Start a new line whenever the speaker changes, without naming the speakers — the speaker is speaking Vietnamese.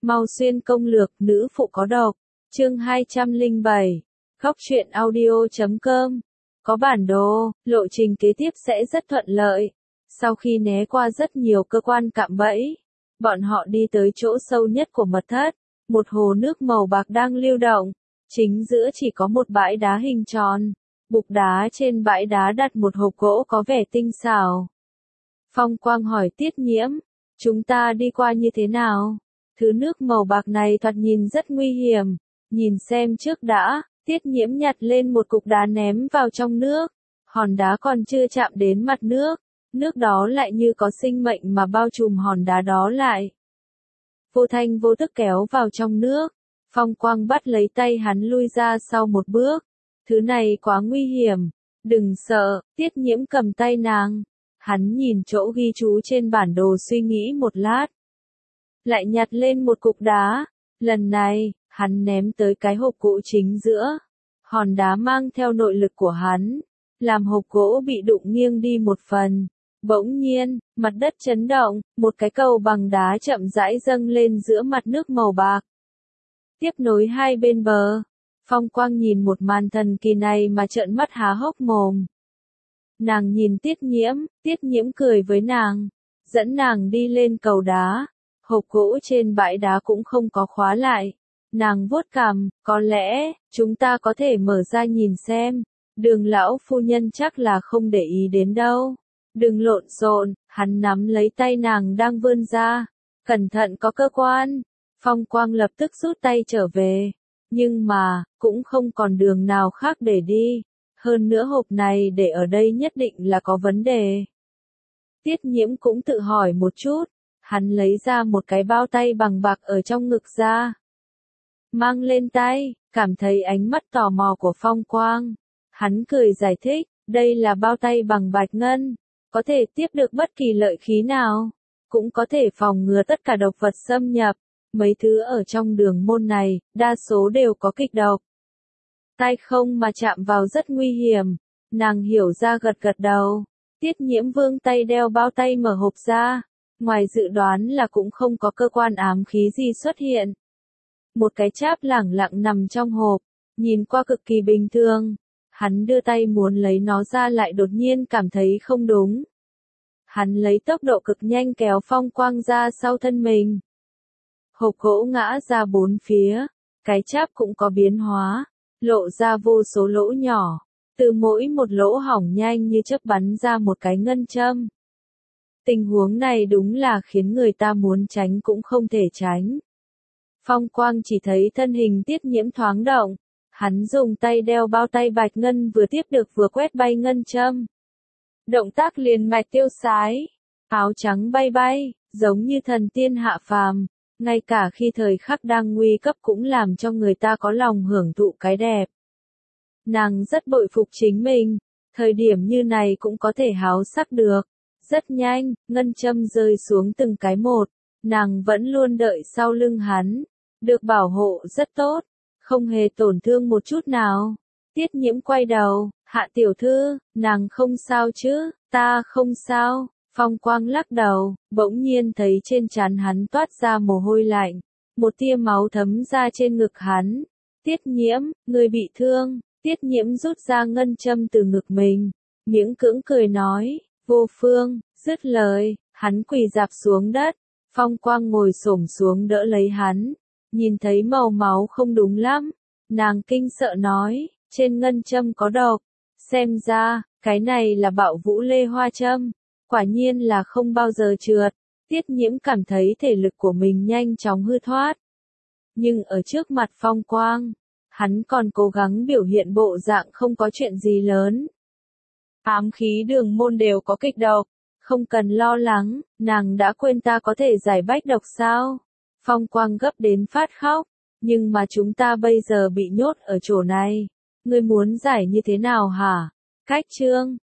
Mau xuyên công lược nữ phụ có độc. Chương 207. Góc truyện audio.com. Có bản đồ, lộ trình kế tiếp sẽ rất thuận lợi. Sau khi né qua rất nhiều cơ quan cạm bẫy, bọn họ đi tới chỗ sâu nhất của mật thất. Một hồ nước màu bạc đang lưu động. Chính giữa chỉ có một bãi đá hình tròn. Bục đá trên bãi đá đặt một hộp gỗ có vẻ tinh xảo. Phong Quang hỏi Tiết Nhiễm, chúng ta đi qua như thế nào? Thứ nước màu bạc này thoạt nhìn rất nguy hiểm. Nhìn xem trước đã. Tiết Nhiễm nhặt lên một cục đá ném vào trong nước. Hòn đá còn chưa chạm đến mặt nước. Nước đó lại như có sinh mệnh mà bao trùm hòn đá đó lại. Vô thanh vô tức kéo vào trong nước. Phong Quang bắt lấy tay hắn lui ra sau một bước. Thứ này quá nguy hiểm. Đừng sợ, Tiết Nhiễm cầm tay nàng. Hắn nhìn chỗ ghi chú trên bản đồ suy nghĩ một lát. Lại nhặt lên một cục đá. Lần này, hắn ném tới cái hộp gỗ chính giữa. Hòn đá mang theo nội lực của hắn, làm hộp gỗ bị đụng nghiêng đi một phần. Bỗng nhiên, mặt đất chấn động, một cái cầu bằng đá chậm rãi dâng lên giữa mặt nước màu bạc. Tiếp nối hai bên bờ. Phong Quang nhìn một màn thần kỳ này mà trợn mắt há hốc mồm. Nàng nhìn Tiết Nhiễm cười với nàng, dẫn nàng đi lên cầu đá. Hộp gỗ trên bãi đá cũng không có khóa lại. Nàng vuốt cằm, có lẽ, chúng ta có thể mở ra nhìn xem. Đường lão phu nhân chắc là không để ý đến đâu. Đừng lộn xộn, hắn nắm lấy tay nàng đang vươn ra. Cẩn thận có cơ quan. Phong Quang lập tức rút tay trở về. Nhưng mà, cũng không còn đường nào khác để đi. Hơn nữa hộp này để ở đây nhất định là có vấn đề. Tiết Nhiễm cũng tự hỏi một chút. Hắn lấy ra một cái bao tay bằng bạc ở trong ngực ra. Mang lên tay, cảm thấy ánh mắt tò mò của Phong Quang. Hắn cười giải thích, đây là bao tay bằng bạch ngân. Có thể tiếp được bất kỳ lợi khí nào. Cũng có thể phòng ngừa tất cả độc vật xâm nhập. Mấy thứ ở trong đường môn này, đa số đều có kịch độc. Tay không mà chạm vào rất nguy hiểm. Nàng hiểu ra gật gật đầu. Tiết Nhiễm vươn tay đeo bao tay mở hộp ra. Ngoài dự đoán là cũng không có cơ quan ám khí gì xuất hiện. Một cái cháp lẳng lặng nằm trong hộp, nhìn qua cực kỳ bình thường. Hắn đưa tay muốn lấy nó ra lại đột nhiên cảm thấy không đúng. Hắn lấy tốc độ cực nhanh kéo Phong Quang ra sau thân mình. Hộp gỗ ngã ra bốn phía, cái cháp cũng có biến hóa, lộ ra vô số lỗ nhỏ. Từ mỗi một lỗ hỏng nhanh như chớp bắn ra một cái ngân châm. Tình huống này đúng là khiến người ta muốn tránh cũng không thể tránh. Phong Quang chỉ thấy thân hình Tiết Nhiễm thoáng động. Hắn dùng tay đeo bao tay bạch ngân vừa tiếp được vừa quét bay ngân châm. Động tác liền mạch tiêu sái. Áo trắng bay bay, giống như thần tiên hạ phàm. Ngay cả khi thời khắc đang nguy cấp cũng làm cho người ta có lòng hưởng thụ cái đẹp. Nàng rất bội phục chính mình. Thời điểm như này cũng có thể háo sắc được. Rất nhanh, ngân châm rơi xuống từng cái một. Nàng vẫn luôn đợi sau lưng hắn. Được bảo hộ rất tốt. Không hề tổn thương một chút nào. Tiết Nhiễm quay đầu. Hạ tiểu thư, nàng không sao chứ? Ta không sao. Phong Quang lắc đầu. Bỗng nhiên thấy trên trán hắn toát ra mồ hôi lạnh. Một tia máu thấm ra trên ngực hắn. Tiết Nhiễm, người bị thương. Tiết Nhiễm rút ra ngân châm từ ngực mình. Miễn cưỡng cười nói. Vô phương, dứt lời, hắn quỳ rạp xuống đất. Phong Quang ngồi xổm xuống đỡ lấy hắn. Nhìn thấy màu máu không đúng lắm. Nàng kinh sợ nói, trên ngân châm có độc. Xem ra, cái này là bạo vũ lê hoa châm. Quả nhiên là không bao giờ trượt. Tiết Nhiễm cảm thấy thể lực của mình nhanh chóng hư thoát. Nhưng ở trước mặt Phong Quang, hắn còn cố gắng biểu hiện bộ dạng không có chuyện gì lớn. Ám khí đường môn đều có kịch độc. Không cần lo lắng, nàng đã quên ta có thể giải bách độc sao? Phong Quang gấp đến phát khóc. Nhưng mà chúng ta bây giờ bị nhốt ở chỗ này. Ngươi muốn giải như thế nào hả? Cách chương